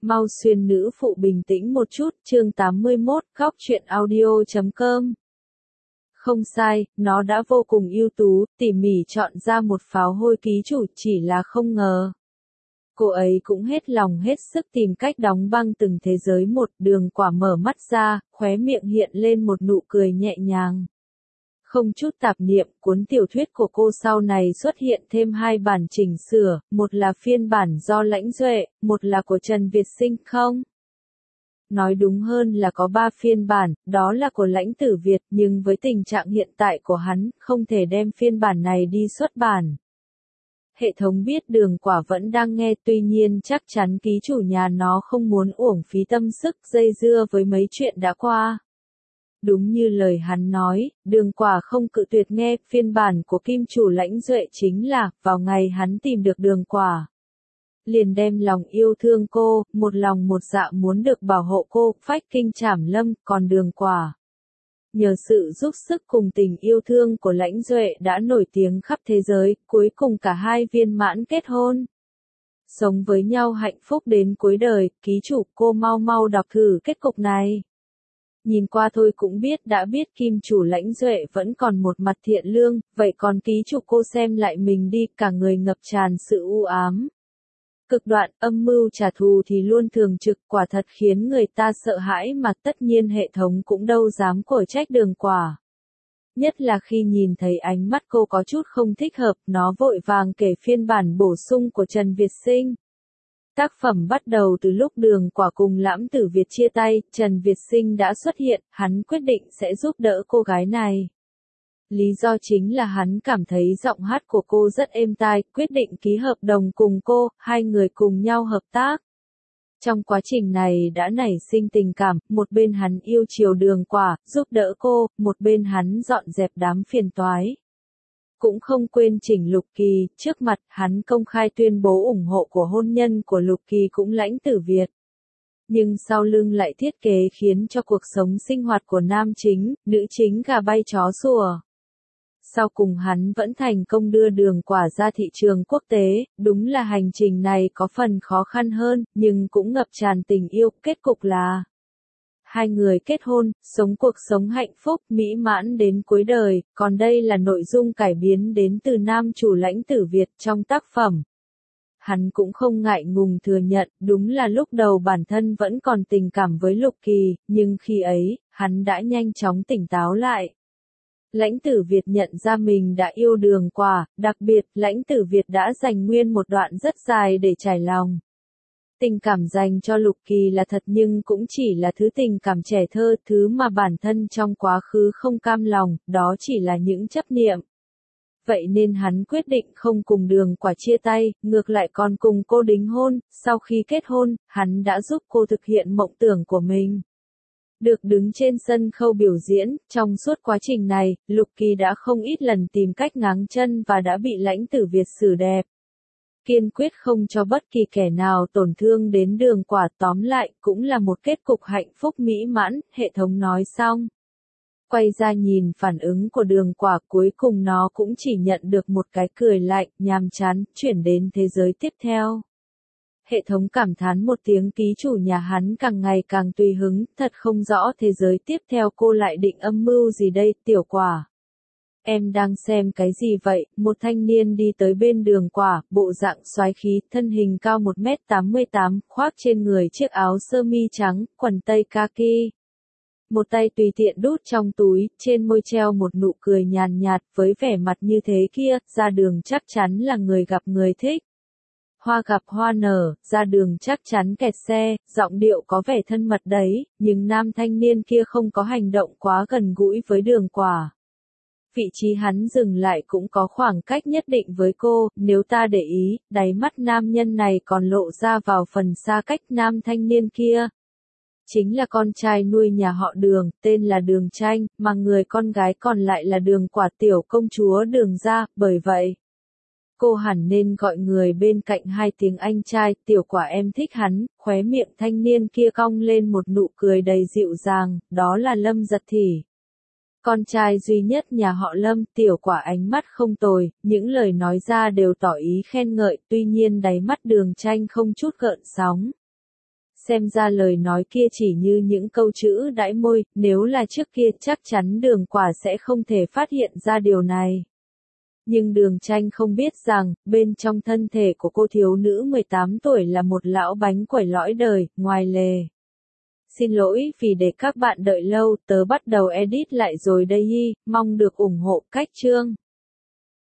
Mau xuyên nữ phụ bình tĩnh một chút, chương 81, góc truyện audio.com. Không sai, nó đã vô cùng ưu tú, tỉ mỉ chọn ra một pháo hôi ký chủ, chỉ là không ngờ. Cô ấy cũng hết lòng hết sức tìm cách đóng băng từng thế giới một. Đường Quả mở mắt ra, khóe miệng hiện lên một nụ cười nhẹ nhàng. Không chút tạp niệm, cuốn tiểu thuyết của cô sau này xuất hiện thêm 2 bản chỉnh sửa, một là phiên bản do Lãnh Duệ, một là của Trần Việt Sinh không? Nói đúng hơn là có 3 phiên bản, đó là của Lãnh Tử Việt, nhưng với tình trạng hiện tại của hắn, không thể đem phiên bản này đi xuất bản. Hệ thống biết Đường Quả vẫn đang nghe, tuy nhiên chắc chắn ký chủ nhà nó không muốn uổng phí tâm sức dây dưa với mấy chuyện đã qua. Đúng như lời hắn nói, Đường Quả không cự tuyệt nghe. Phiên bản của kim chủ Lãnh Duệ chính là, vào ngày hắn tìm được Đường Quả, liền đem lòng yêu thương cô, một lòng một dạ muốn được bảo hộ cô, phách kinh trảm lâm. Còn Đường Quả, nhờ sự giúp sức cùng tình yêu thương của Lãnh Duệ đã nổi tiếng khắp thế giới, cuối cùng cả hai viên mãn kết hôn. Sống với nhau hạnh phúc đến cuối đời. Ký chủ, cô mau mau đọc thử kết cục này. Nhìn qua thôi cũng đã biết kim chủ Lãnh Duệ vẫn còn một mặt thiện lương, vậy còn ký chủ cô xem lại mình đi, cả người ngập tràn sự u ám. Cực đoạn, âm mưu trả thù thì luôn thường trực, quả thật khiến người ta sợ hãi mà tất nhiên hệ thống cũng đâu dám quở trách Đường Quả. Nhất là khi nhìn thấy ánh mắt cô có chút không thích hợp, nó vội vàng kể phiên bản bổ sung của Trần Việt Sinh. Tác phẩm bắt đầu từ lúc Đường Quả cùng Lãm Tử Việt chia tay, Trần Việt Sinh đã xuất hiện, hắn quyết định sẽ giúp đỡ cô gái này. Lý do chính là hắn cảm thấy giọng hát của cô rất êm tai, quyết định ký hợp đồng cùng cô, hai người cùng nhau hợp tác. Trong quá trình này đã nảy sinh tình cảm, một bên hắn yêu chiều Đường Quả, giúp đỡ cô, một bên hắn dọn dẹp đám phiền toái. Cũng không quên chỉnh Lục Kỳ, trước mặt hắn công khai tuyên bố ủng hộ của hôn nhân của Lục Kỳ cũng Lãnh Tử Việt. Nhưng sau lưng lại thiết kế khiến cho cuộc sống sinh hoạt của nam chính, nữ chính gà bay chó sủa. Sau cùng hắn vẫn thành công đưa Đường Quả ra thị trường quốc tế, đúng là hành trình này có phần khó khăn hơn, nhưng cũng ngập tràn tình yêu, kết cục là hai người kết hôn, sống cuộc sống hạnh phúc, mỹ mãn đến cuối đời. Còn đây là nội dung cải biến đến từ nam chủ Lãnh Tử Việt trong tác phẩm. Hắn cũng không ngại ngùng thừa nhận, đúng là lúc đầu bản thân vẫn còn tình cảm với Lục Kỳ, nhưng khi ấy, hắn đã nhanh chóng tỉnh táo lại. Lãnh Tử Việt nhận ra mình đã yêu Đường Quả, đặc biệt, Lãnh Tử Việt đã dành nguyên một đoạn rất dài để trải lòng. Tình cảm dành cho Lục Kỳ là thật nhưng cũng chỉ là thứ tình cảm trẻ thơ, thứ mà bản thân trong quá khứ không cam lòng, đó chỉ là những chấp niệm. Vậy nên hắn quyết định không cùng Đường Quả chia tay, ngược lại còn cùng cô đính hôn. Sau khi kết hôn, hắn đã giúp cô thực hiện mộng tưởng của mình. Được đứng trên sân khấu biểu diễn, trong suốt quá trình này, Lục Kỳ đã không ít lần tìm cách ngáng chân và đã bị Lãnh Tử Việt xử đẹp. Kiên quyết không cho bất kỳ kẻ nào tổn thương đến Đường Quả, tóm lại, cũng là một kết cục hạnh phúc mỹ mãn. Hệ thống nói xong, quay ra nhìn phản ứng của Đường Quả, cuối cùng nó cũng chỉ nhận được một cái cười lạnh, nhàm chán, chuyển đến thế giới tiếp theo. Hệ thống cảm thán một tiếng, ký chủ nhà hắn càng ngày càng tùy hứng, thật không rõ thế giới tiếp theo cô lại định âm mưu gì đây. Tiểu Quả, em đang xem cái gì vậy? Một thanh niên đi tới bên Đường Quả, bộ dạng soái khí, thân hình cao 1m88, khoác trên người chiếc áo sơ mi trắng, quần tây kaki. Một tay tùy tiện đút trong túi, trên môi treo một nụ cười nhàn nhạt, với vẻ mặt như thế kia, ra đường chắc chắn là người gặp người thích. Hoa gặp hoa nở, ra đường chắc chắn kẹt xe, giọng điệu có vẻ thân mật đấy, nhưng nam thanh niên kia không có hành động quá gần gũi với Đường Quả. Vị trí hắn dừng lại cũng có khoảng cách nhất định với cô, nếu ta để ý, đáy mắt nam nhân này còn lộ ra vào phần xa cách. Nam thanh niên kia chính là con trai nuôi nhà họ Đường, tên là Đường Tranh, mà người con gái còn lại là Đường Quả, tiểu công chúa Đường gia, bởi vậy cô hẳn nên gọi người bên cạnh 2 tiếng anh trai. Tiểu Quả, em thích hắn. Khóe miệng thanh niên kia cong lên một nụ cười đầy dịu dàng, đó là Lâm Giật Thỉ, con trai duy nhất nhà họ Lâm. Tiểu Quả ánh mắt không tồi, những lời nói ra đều tỏ ý khen ngợi, tuy nhiên đáy mắt Đường Tranh không chút gợn sóng. Xem ra lời nói kia chỉ như những câu chữ đãi môi, nếu là trước kia chắc chắn Đường Quả sẽ không thể phát hiện ra điều này. Nhưng Đường Tranh không biết rằng, bên trong thân thể của cô thiếu nữ 18 tuổi là một lão bánh quẩy lõi đời, ngoài lề. Xin lỗi vì để các bạn đợi lâu, tớ bắt đầu edit lại rồi đây hi, mong được ủng hộ cách chương.